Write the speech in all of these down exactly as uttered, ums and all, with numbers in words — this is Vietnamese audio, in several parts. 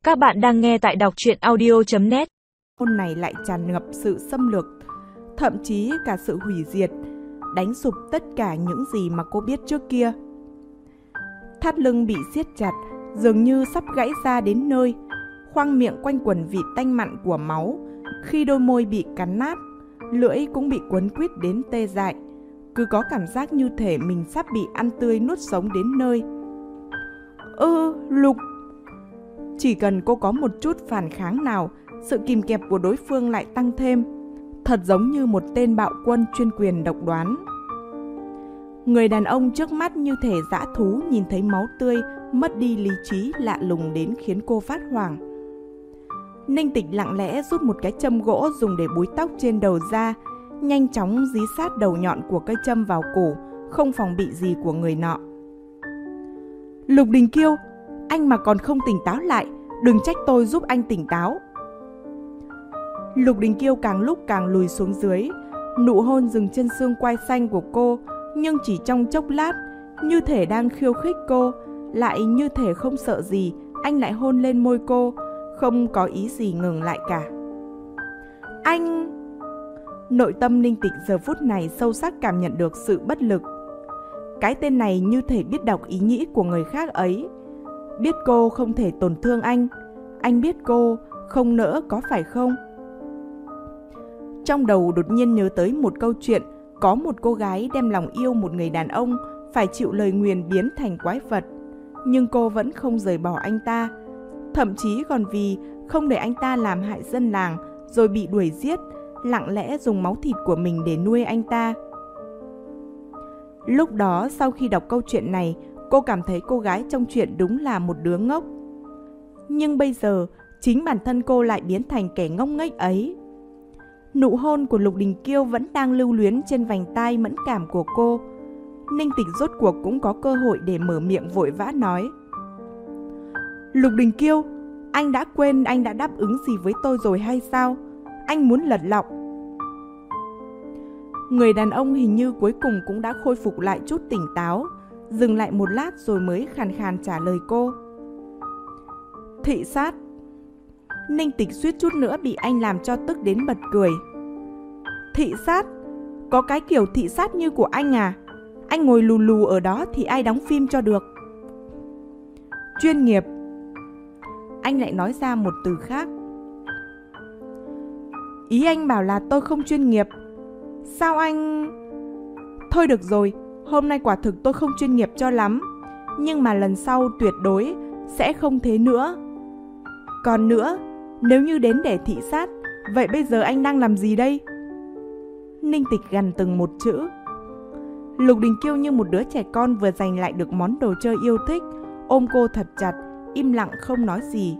Các bạn đang nghe tại đọc truyện audio chấm net. Hôn này lại tràn ngập sự xâm lược, thậm chí cả sự hủy diệt, đánh sụp tất cả những gì mà cô biết trước kia. Thắt lưng bị siết chặt, dường như sắp gãy ra đến nơi, khoang miệng quanh quẩn vị tanh mặn của máu, khi đôi môi bị cắn nát, lưỡi cũng bị quấn quýt đến tê dại, cứ có cảm giác như thể mình sắp bị ăn tươi nuốt sống đến nơi. Ư, Lục! Chỉ cần cô có một chút phản kháng nào, sự kìm kẹp của đối phương lại tăng thêm, thật giống như một tên bạo quân chuyên quyền độc đoán. Người đàn ông trước mắt như thể dã thú nhìn thấy máu tươi, mất đi lý trí lạ lùng đến khiến cô phát hoảng. Ninh Tịch lặng lẽ rút một cái châm gỗ dùng để búi tóc trên đầu ra, nhanh chóng dí sát đầu nhọn của cây châm vào cổ, không phòng bị gì của người nọ. Lục Đình Kiêu, anh mà còn không tỉnh táo lại, đừng trách tôi giúp anh tỉnh táo. Lục Đình Kiêu càng lúc càng lùi xuống dưới, nụ hôn dừng trên xương quai xanh của cô, nhưng chỉ trong chốc lát, như thể đang khiêu khích cô, lại như thể không sợ gì, anh lại hôn lên môi cô, không có ý gì ngừng lại cả. Anh... Nội tâm Ninh Tịch giờ phút này sâu sắc cảm nhận được sự bất lực. Cái tên này như thể biết đọc ý nghĩ của người khác ấy. Biết cô không thể tổn thương anh, anh biết cô không nỡ, có phải không? Trong đầu đột nhiên nhớ tới một câu chuyện, có một cô gái đem lòng yêu một người đàn ông, phải chịu lời nguyền biến thành quái vật. Nhưng cô vẫn không rời bỏ anh ta, thậm chí còn vì không để anh ta làm hại dân làng rồi bị đuổi giết, lặng lẽ dùng máu thịt của mình để nuôi anh ta. Lúc đó sau khi đọc câu chuyện này, cô cảm thấy cô gái trong chuyện đúng là một đứa ngốc. Nhưng bây giờ, chính bản thân cô lại biến thành kẻ ngốc nghếch ấy. Nụ hôn của Lục Đình Kiêu vẫn đang lưu luyến trên vành tai mẫn cảm của cô. Ninh Tịch rốt cuộc cũng có cơ hội để mở miệng vội vã nói. Lục Đình Kiêu, anh đã quên anh đã đáp ứng gì với tôi rồi hay sao? Anh muốn lật lọng. Người đàn ông hình như cuối cùng cũng đã khôi phục lại chút tỉnh táo, dừng lại một lát rồi mới khàn khàn trả lời cô. Thị sát. Ninh Tịch suýt chút nữa bị anh làm cho tức đến bật cười. Thị sát? Có cái kiểu thị sát như của anh à? Anh ngồi lù lù ở đó thì ai đóng phim cho được? Chuyên nghiệp. Anh lại nói ra một từ khác. Ý anh bảo là tôi không chuyên nghiệp. Sao anh... Thôi được rồi, hôm nay quả thực tôi không chuyên nghiệp cho lắm, nhưng mà lần sau tuyệt đối sẽ không thế nữa. Còn nữa, nếu như đến để thị sát, vậy bây giờ anh đang làm gì đây? Ninh Tịch gằn từng một chữ. Lục Đình Kiêu như một đứa trẻ con vừa giành lại được món đồ chơi yêu thích, ôm cô thật chặt, im lặng không nói gì.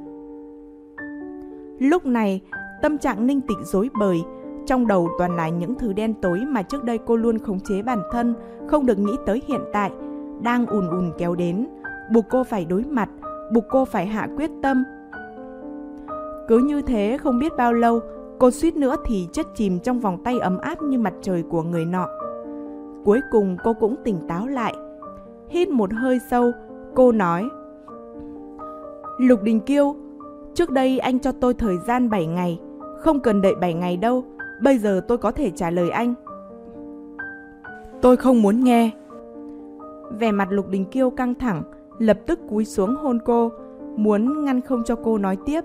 Lúc này, tâm trạng Ninh Tịch rối bời, trong đầu toàn là những thứ đen tối mà trước đây cô luôn khống chế bản thân, không được nghĩ tới hiện tại, đang ùn ùn kéo đến, buộc cô phải đối mặt, buộc cô phải hạ quyết tâm. Cứ như thế không biết bao lâu, cô suýt nữa thì chết chìm trong vòng tay ấm áp như mặt trời của người nọ. Cuối cùng cô cũng tỉnh táo lại. Hít một hơi sâu, cô nói. Lục Đình Kiêu, trước đây anh cho tôi thời gian bảy ngày, không cần đợi bảy ngày đâu, bây giờ tôi có thể trả lời anh. Tôi không muốn nghe. Vẻ mặt Lục Đình Kiêu căng thẳng, lập tức cúi xuống hôn cô, muốn ngăn không cho cô nói tiếp.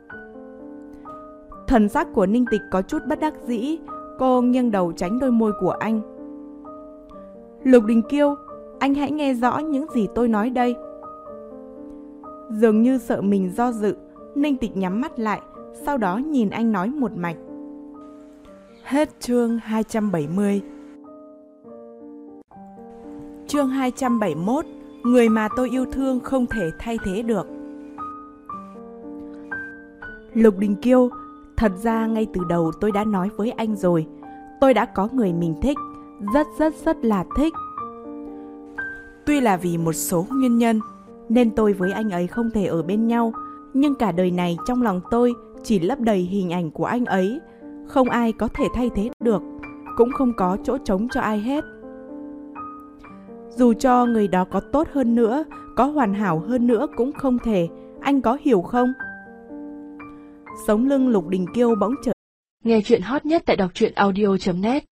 Thần sắc của Ninh Tịch có chút bất đắc dĩ, cô nghiêng đầu tránh đôi môi của anh. Lục Đình Kiêu, anh hãy nghe rõ những gì tôi nói đây. Dường như sợ mình do dự, Ninh Tịch nhắm mắt lại, sau đó nhìn anh nói một mạch. Hết chương hai trăm bảy mươi. Chương hai trăm bảy mươi mốt. Người mà tôi yêu thương không thể thay thế được. Lục Đình Kiêu, thật ra ngay từ đầu tôi đã nói với anh rồi, tôi đã có người mình thích, rất rất rất là thích. Tuy là vì một số nguyên nhân nên tôi với anh ấy không thể ở bên nhau, nhưng cả đời này trong lòng tôi chỉ lấp đầy hình ảnh của anh ấy, không ai có thể thay thế được, cũng không có chỗ trống cho ai hết. Dù cho người đó có tốt hơn nữa, có hoàn hảo hơn nữa cũng không thể, anh có hiểu không? Sống lưng Lục Đình Kiêu bỗng trở. Nghe chuyện hot nhất tại đọc truyện audio chấm net.